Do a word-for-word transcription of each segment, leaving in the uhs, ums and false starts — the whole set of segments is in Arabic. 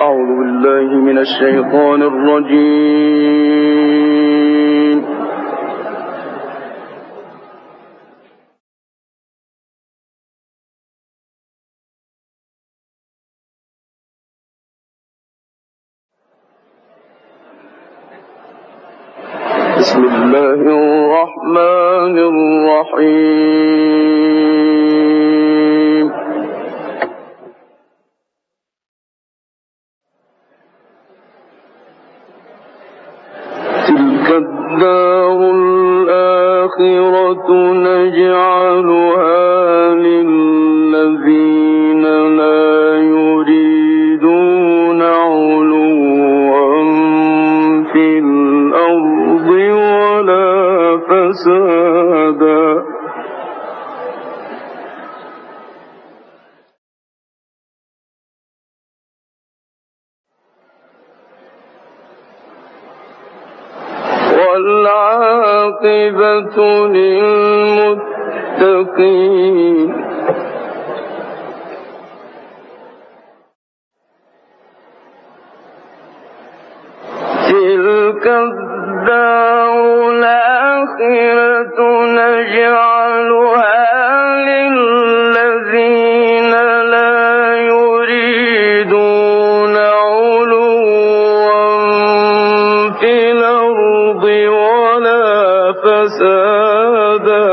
أعوذ بالله من الشيطان الرجيم. بسم الله الرحمن الرحيم. تلك الدار الآخرة نجعلها للذين لا يريدون علوا في الأرض ولا فسادا والعاقبة للمتقين. تلك الدار الآخرة نجعلها للذين لا يريدون علوا في الأرض ولا فسادا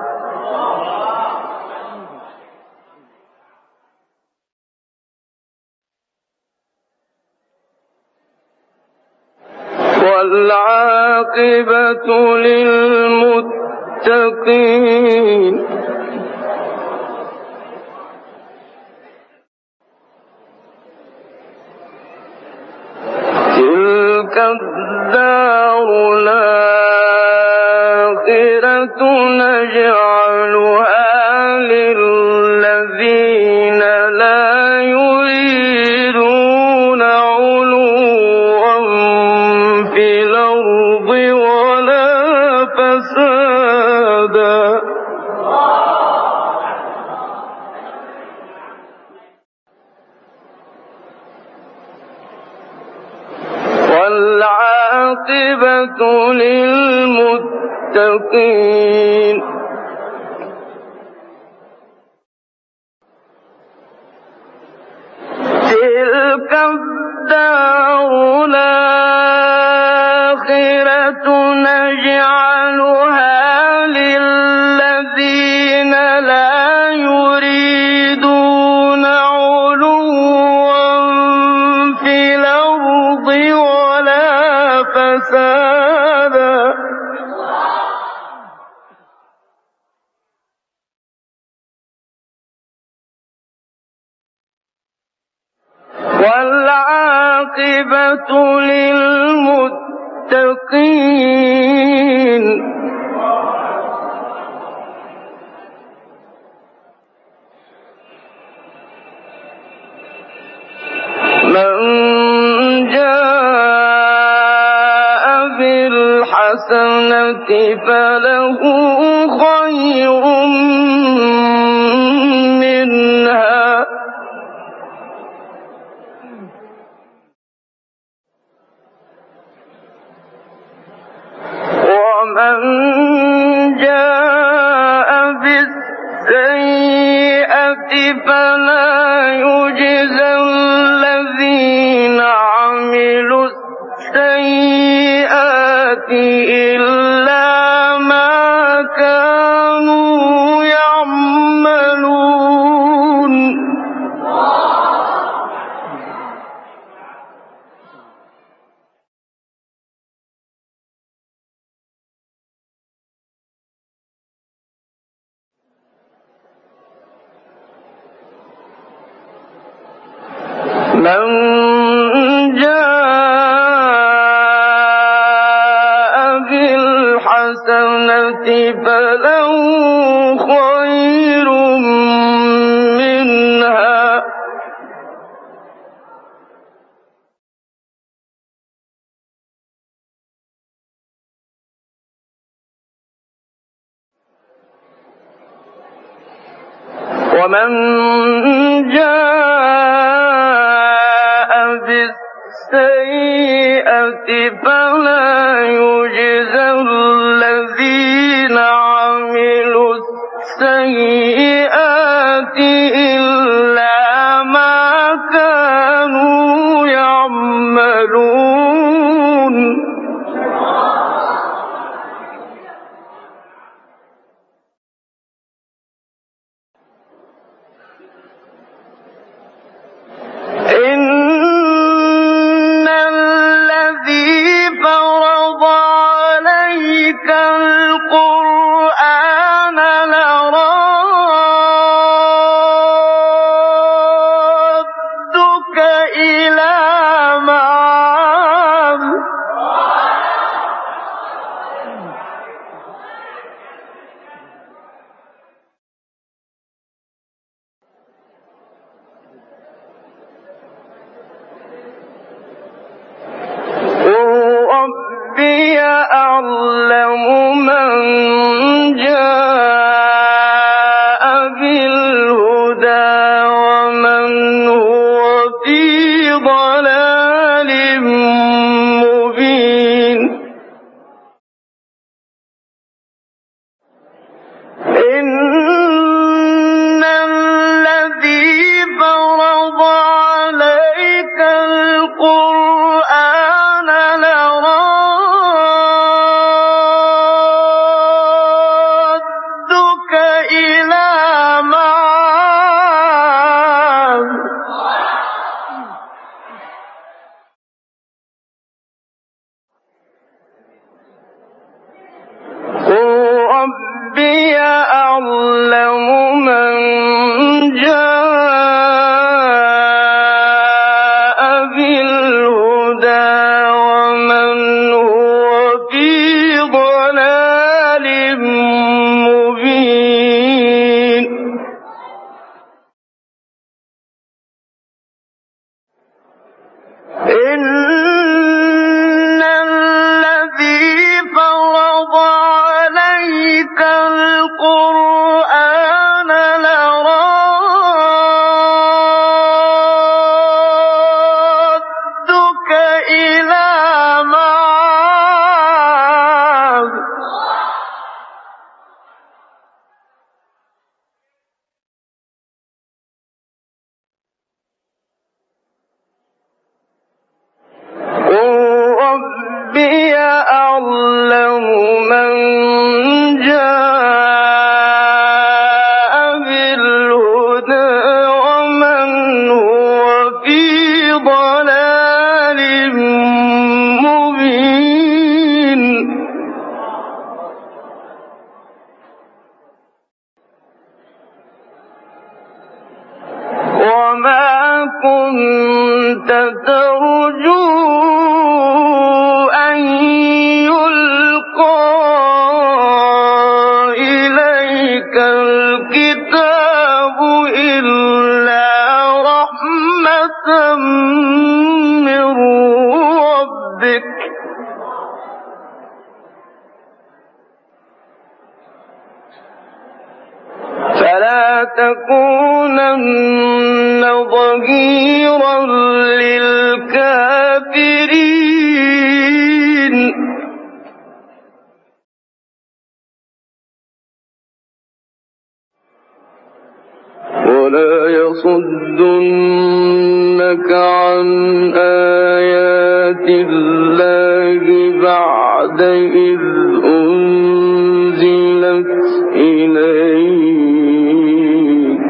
والعاقبة للمتقين. تلك الدار الآخرة نجعلها للذين لا يريدون علوا في الأرض ولا فسادا والعاقبة للمتقين. تلك الدار الآخرة نجعلها للذين لا يريدون علوا في الأرض ولا فسادا والعاقبة للمتقين. من جاء بالحسنة فله خير منها ومن جاء بالسيئة فلا يجزى الذين عملوا السيئات إلا ما كانوا يعملون. من جاء بالحسنة فله خير منها ومن جاء السيئة فلا يجزى الذين عملوا السيئات إلا ما كانوا يعملون إن الذي فرض عليك القرآن لرادك إلى معاد ربي أعلم من جاء بالهدى ومن هو في ضلال مبين إن الذي فرض عليك القرآن لرادك إلى معاد قل ربي أعلم من جاء بالهدى ومن هو في ضلال مبين إن الذي فرض عليك القرآن لرادك إلى معاد قل ربي أعلم من جاء بالهدى ومن هو في ضلال مبين وما كنت ترجو أن يلقى إليك الكتاب إلا رحمة من ربك فلا تكونن ظهيرا للكافرين ولا يصدنك عن آيات الله بعد إذ أنزلت إليك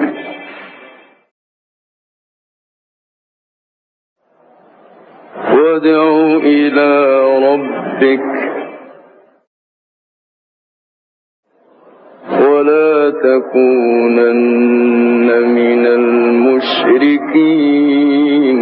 وادع إلى ربك ولا تكونن من المشركين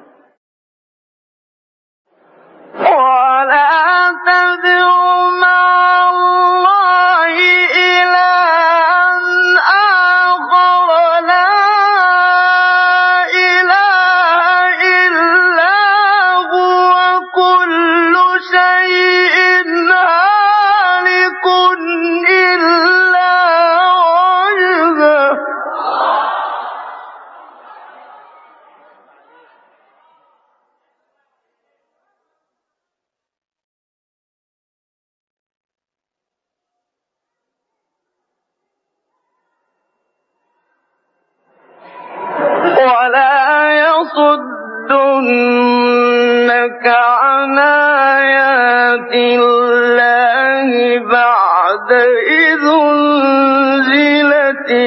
ولا تدع مع الله إلها آخر لا إله إلا هو كل شيء هالك إلا وجهه ليصدنك عن آيات الله بعد إذ أنزلت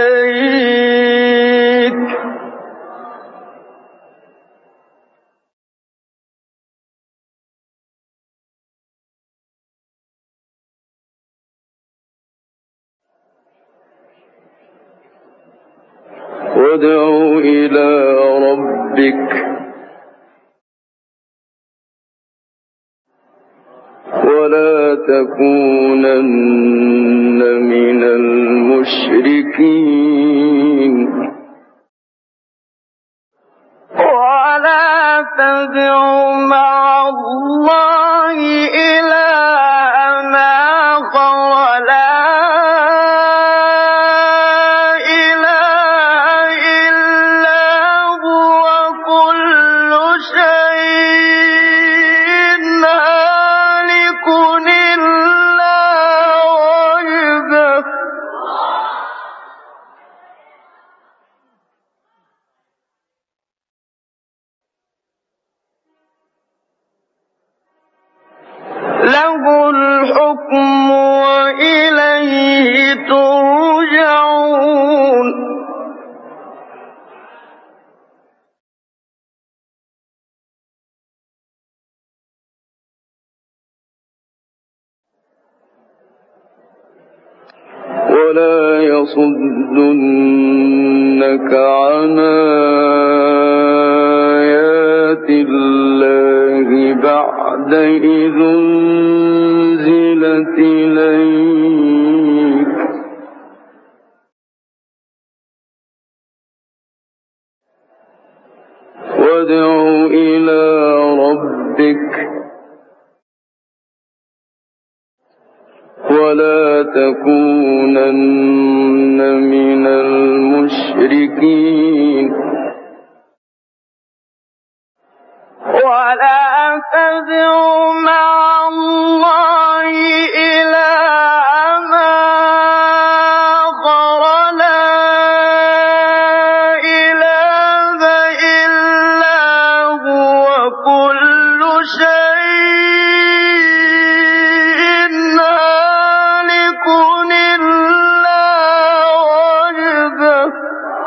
إليك وادع إلى ربك ولا تكونن من المشركين ولا تدع مع الله إلها آخر لا له الحكم وإليه ترجعون ولا يصدنك عن آيات الله بعد إذ أنزلت إليك وادع إلى ربك ولا تكونن من المشركين ولا تدع مع الله إلها آخر لا إله إلا هو كل شيء هالك إلا وجهه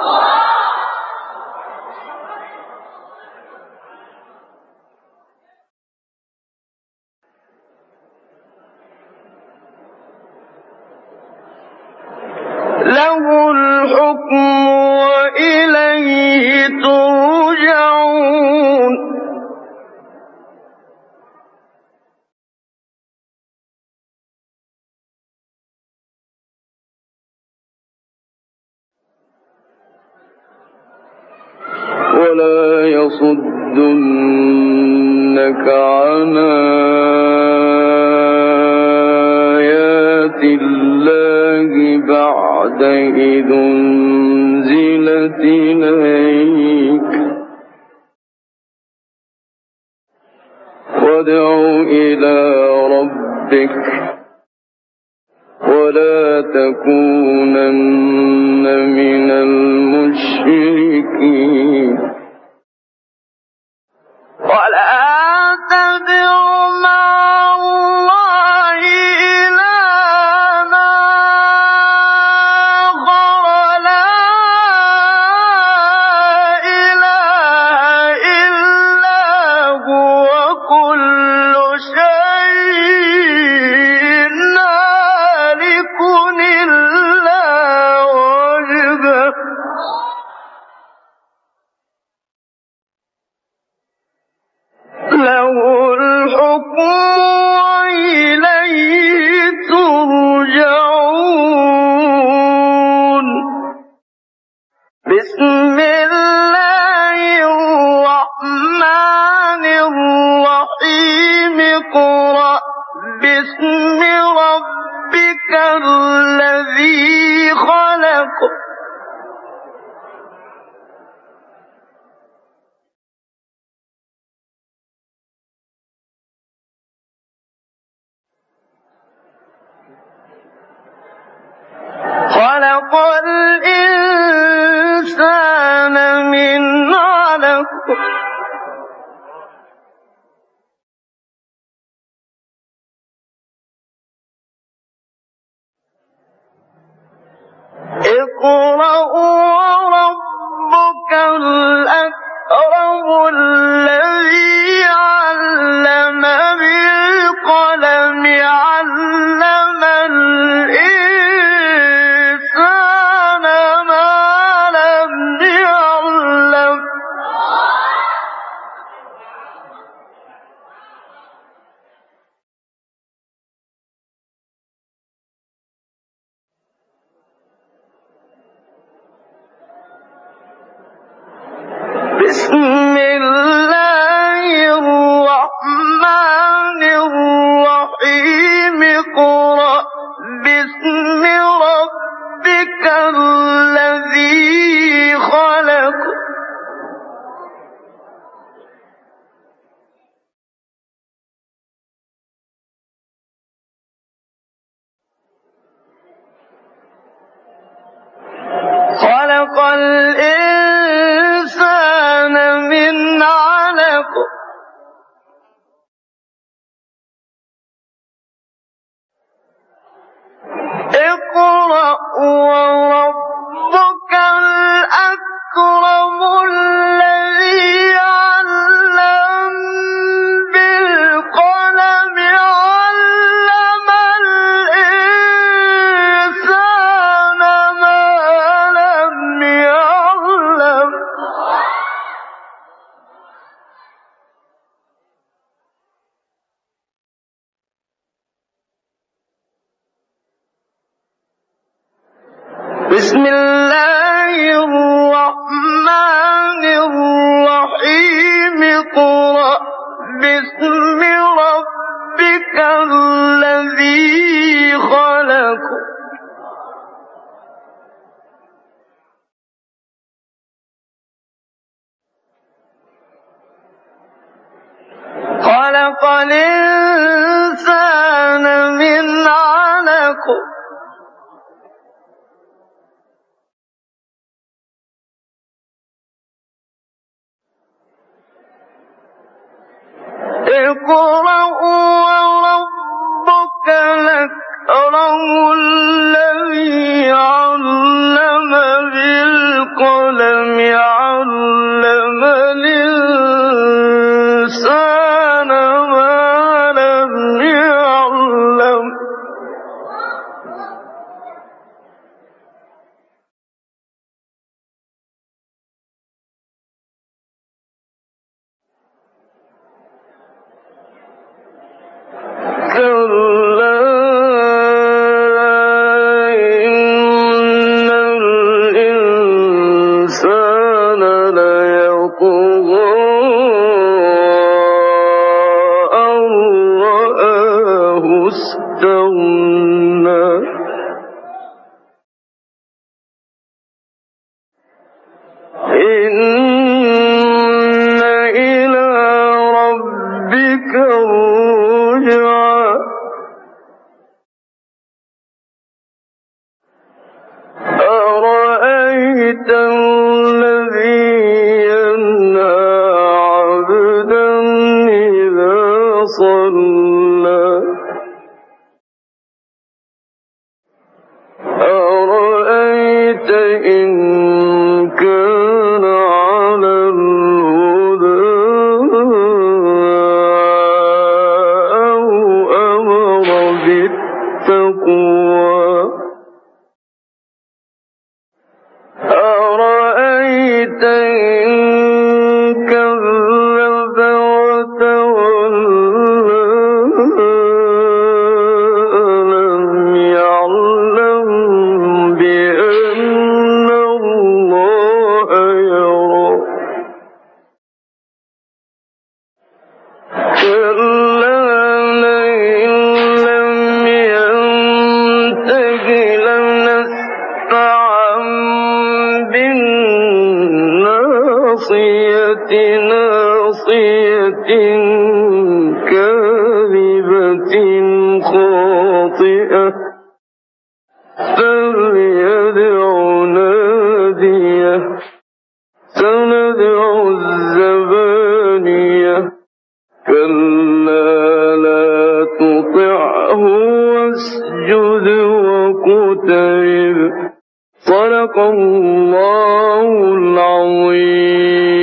له الحكم وإليه ترجعون ولا يصدنك عن آيات الله بعد إذ أنزلت إليك وادع إلى ربك ولا تكونن من المشركين ولا تدع مع الله إلها آخر لا إله إلا هو كل شيء هالك إلا وجهه له الحكم وإليه ترجعون بسم الله الرحمن الرحيم اقرأ باسم ربك الذي خلق خلق الإنسان من علق بسم الله الرحمن الرحيم اقرأ باسم ربك الذي خلق خلق الإنسان من علق اقرأ وربك الأكرم الذي علم بالقلم علم الإنسان ما لم يعلم بسم الله الرحمن الرحيم اقرأ باسم ربك الذي خلق خلق الإنسان من علق اقرأ وربك الأكرم الذي علم بالقلم علم الإنسان ما لم يعلم كلا إن الإنسان ليطغى أن رآه استغنى إن إلى ربك الرجعى أرأيت الذي ينهى عبدا إذا صلى أرأيت إن كان على الهدى أو أمر بالتقوى أرأيت إن كذب وتولى ألم يعلم بأن الله يرى كلا لئن لم ينته لنسفعا بالناصية ناصية كاذبة خاطئة فليدع ناديه سندع الزبانية كلا لا تطعه واسجد واقترب صدق الله العظيم.